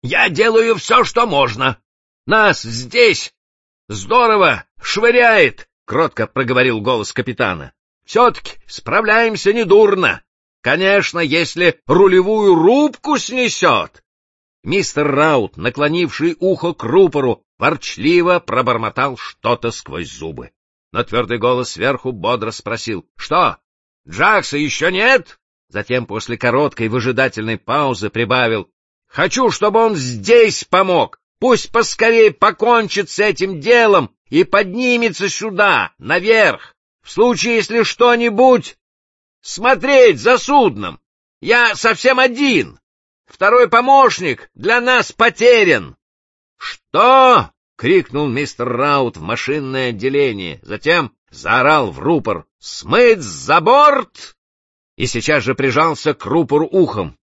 Я делаю все, что можно. Нас здесь здорово швыряет, — кротко проговорил голос капитана. Все-таки справляемся недурно. Конечно, если рулевую рубку снесет. Мистер Раут, наклонивший ухо к рупору, ворчливо пробормотал что-то сквозь зубы. Но твердый голос сверху бодро спросил: — Что, Джакса еще нет? Затем после короткой выжидательной паузы прибавил: — Хочу, чтобы он здесь помог. Пусть поскорее покончит с этим делом и поднимется сюда, наверх. В случае, если что-нибудь, смотреть за судном. Я совсем один. Второй помощник для нас потерян. — Что? — крикнул мистер Раут в машинное отделение. Затем заорал в рупор: — Смыть за борт! И сейчас же прижался к рупору ухом.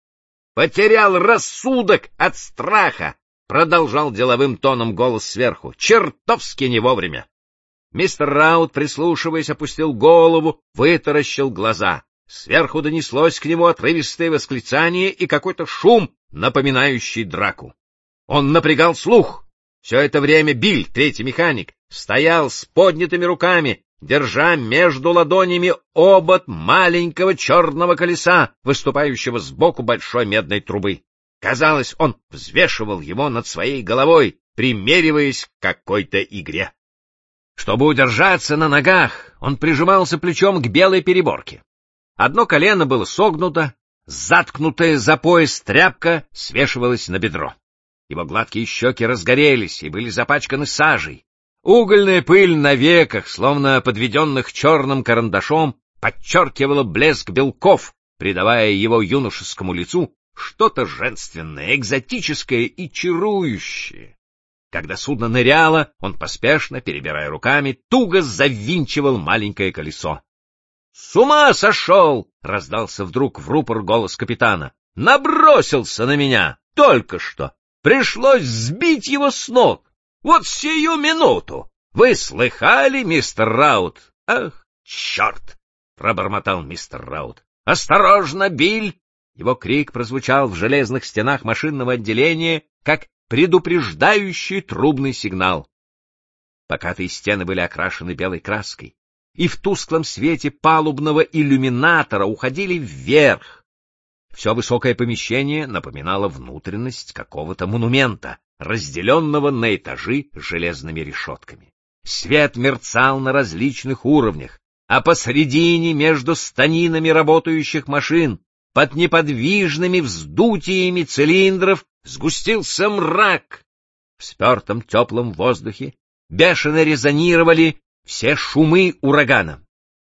— Потерял рассудок от страха! — продолжал деловым тоном голос сверху. — Чертовски не вовремя! Мистер Раут, прислушиваясь, опустил голову, вытаращил глаза. Сверху донеслось к нему отрывистое восклицание и какой-то шум, напоминающий драку. Он напрягал слух. Все это время Биль, третий механик, стоял с поднятыми руками, держа между ладонями обод маленького черного колеса, выступающего сбоку большой медной трубы. Казалось, он взвешивал его над своей головой, примериваясь к какой-то игре. Чтобы удержаться на ногах, он прижимался плечом к белой переборке. Одно колено было согнуто, заткнутая за пояс тряпка свешивалась на бедро. Его гладкие щеки разгорелись и были запачканы сажей. Угольная пыль на веках, словно подведенных черным карандашом, подчеркивала блеск белков, придавая его юношескому лицу что-то женственное, экзотическое и чарующее. Когда судно ныряло, он поспешно, перебирая руками, туго завинчивал маленькое колесо. — С ума сошел! — раздался вдруг в рупор голос капитана. — Набросился на меня! Только что! Пришлось сбить его с ног! Вот сию минуту! Вы слыхали, мистер Раут? — Ах, черт! — пробормотал мистер Раут. — Осторожно, Биль! Его крик прозвучал в железных стенах машинного отделения, как предупреждающий трубный сигнал. Покатые стены были окрашены белой краской, и в тусклом свете палубного иллюминатора уходили вверх. Все высокое помещение напоминало внутренность какого-то монумента, разделенного на этажи железными решетками. Свет мерцал на различных уровнях, а посредине, между станинами работающих машин, под неподвижными вздутиями цилиндров, сгустился мрак. В спертом теплом воздухе бешено резонировали все шумы урагана.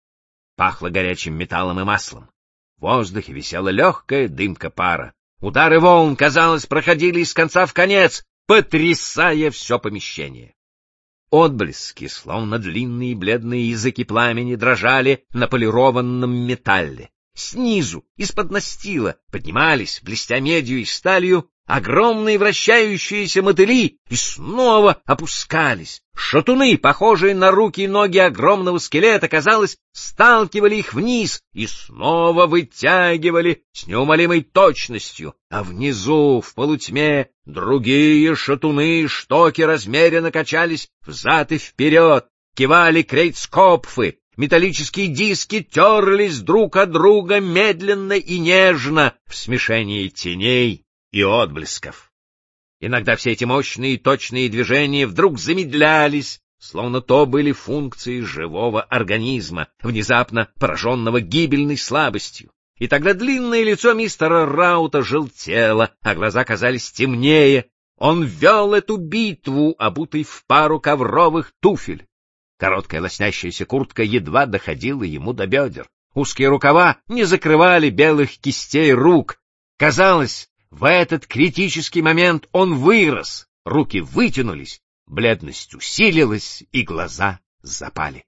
Пахло горячим металлом и маслом. В воздухе висела легкая дымка пара. Удары волн, казалось, проходили из конца в конец, потрясая все помещение. Отблески, словно длинные бледные языки пламени, дрожали на полированном металле. Снизу, из-под настила, поднимались, блестя медью и сталью, огромные вращающиеся мотыли и снова опускались. Шатуны, похожие на руки и ноги огромного скелета, казалось, сталкивали их вниз и снова вытягивали с неумолимой точностью, а внизу, в полутьме, другие шатуны и штоки размеренно качались взад и вперед, кивали крейцкопфы, металлические диски терлись друг от друга медленно и нежно в смешении теней и отблесков. Иногда все эти мощные и точные движения вдруг замедлялись, словно то были функции живого организма, внезапно пораженного гибельной слабостью. И тогда длинное лицо мистера Раута желтело, а глаза казались темнее. Он вел эту битву, обутый в пару ковровых туфель. Короткая лоснящаяся куртка едва доходила ему до бедер. Узкие рукава не закрывали белых кистей рук. Казалось, в этот критический момент он вырос, руки вытянулись, бледность усилилась и глаза запали.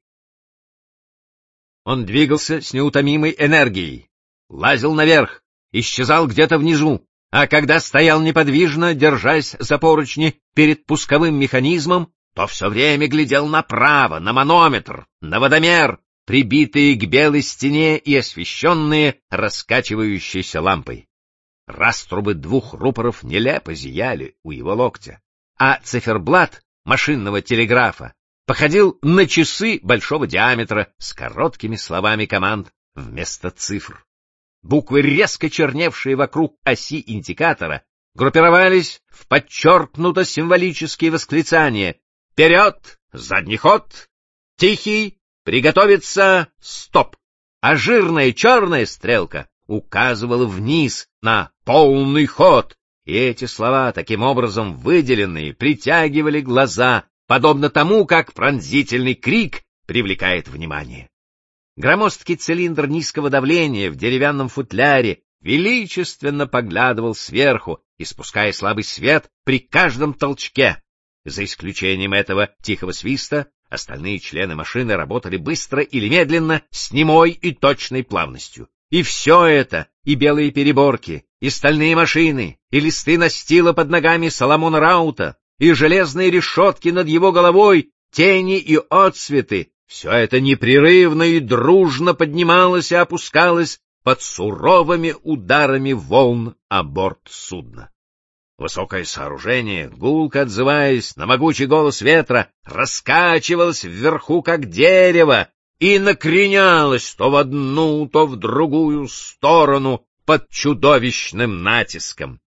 Он двигался с неутомимой энергией, лазил наверх, исчезал где-то внизу, а когда стоял неподвижно, держась за поручни перед пусковым механизмом, то все время глядел направо, на манометр, на водомер, прибитые к белой стене и освещенные раскачивающейся лампой. Раструбы 2 рупоров нелепо зияли у его локтя, а циферблат машинного телеграфа походил на часы большого диаметра с короткими словами команд вместо цифр. Буквы, резко черневшие вокруг оси индикатора, группировались в подчеркнуто символические восклицания: «Вперед! Задний ход! Тихий! Приготовиться! Стоп!» А жирная черная стрелка указывала вниз на полный ход, и эти слова, таким образом выделенные, притягивали глаза, подобно тому, как пронзительный крик привлекает внимание. Громоздкий цилиндр низкого давления в деревянном футляре величественно поглядывал сверху, испуская слабый свет при каждом толчке. За исключением этого тихого свиста, остальные члены машины работали быстро или медленно, с немой и точной плавностью. И все это, и белые переборки, и стальные машины, и листы настила под ногами Соломона Раута, и железные решетки над его головой, тени и отсветы, все это непрерывно и дружно поднималось и опускалось под суровыми ударами волн о борт судна. Высокое сооружение, гулко отзываясь на могучий голос ветра, раскачивалось вверху, как дерево, и накренялось то в одну, то в другую сторону под чудовищным натиском.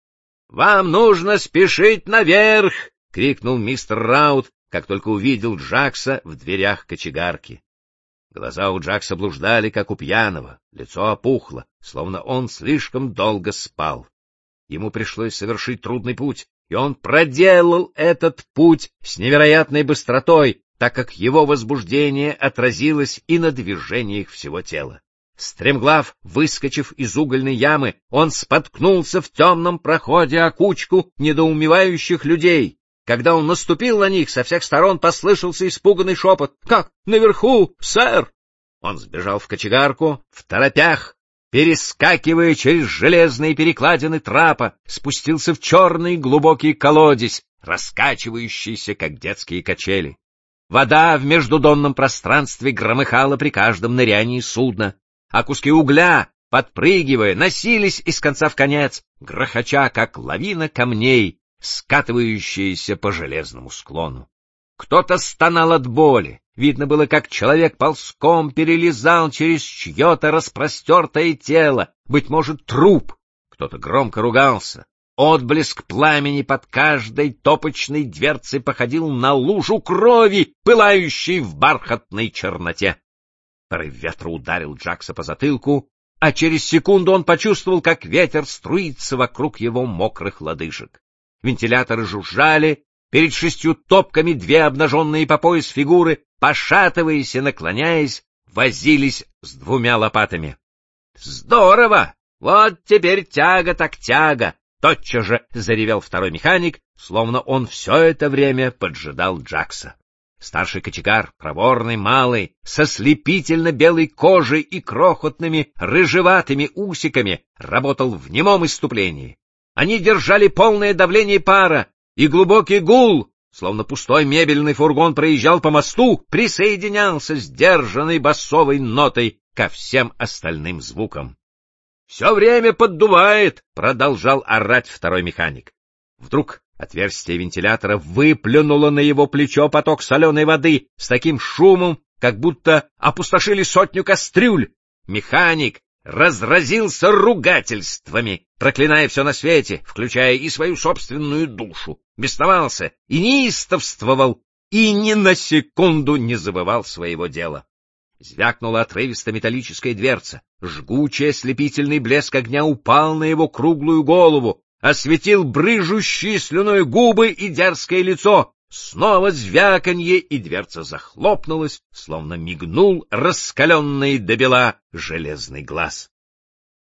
— Вам нужно спешить наверх! — крикнул мистер Раут, как только увидел Джакса в дверях кочегарки. Глаза у Джакса блуждали, как у пьяного, лицо опухло, словно он слишком долго спал. Ему пришлось совершить трудный путь, и он проделал этот путь с невероятной быстротой, так как его возбуждение отразилось и на движениях всего тела. Стремглав, выскочив из угольной ямы, он споткнулся в темном проходе о кучку недоумевающих людей. Когда он наступил на них, со всех сторон послышался испуганный шепот: «Как? Наверху, сэр!» Он сбежал в кочегарку, второпях, перескакивая через железные перекладины трапа, спустился в черный глубокий колодец, раскачивающийся, как детские качели. Вода в междудонном пространстве громыхала при каждом нырянии судна, а куски угля, подпрыгивая, носились из конца в конец, грохоча, как лавина камней, скатывающаяся по железному склону. Кто-то стонал от боли. Видно было, как человек ползком перелезал через чье-то распростертое тело, быть может, труп. Кто-то громко ругался. Отблеск пламени под каждой топочной дверцей походил на лужу крови, пылающей в бархатной черноте. Порыв ветра ударил Джакса по затылку, а через секунду он почувствовал, как ветер струится вокруг его мокрых лодыжек. Вентиляторы жужжали, перед 6 топками 2 обнаженные по пояс фигуры, пошатываясь и наклоняясь, возились с 2 лопатами. «Здорово! Вот теперь тяга так тяга!» Тотчас же заревел второй механик, словно он все это время поджидал Джакса. Старший кочегар, проворный, малый, со слепительно-белой кожей и крохотными рыжеватыми усиками, работал в немом исступлении. Они держали полное давление пара, и глубокий гул, словно пустой мебельный фургон проезжал по мосту, присоединялся сдержанной басовой нотой ко всем остальным звукам. «Все время поддувает!» — продолжал орать второй механик. Вдруг отверстие вентилятора выплюнуло на его плечо поток соленой воды с таким шумом, как будто опустошили 100 кастрюль. Механик разразился ругательствами, проклиная все на свете, включая и свою собственную душу, бесновался и неистовствовал, и ни на секунду не забывал своего дела. Звякнула отрывисто металлическая дверца. Жгучий ослепительный блеск огня упал на его круглую голову, осветил брыжущие слюной губы и дерзкое лицо. Снова звяканье, и дверца захлопнулась, словно мигнул раскаленный до бела железный глаз.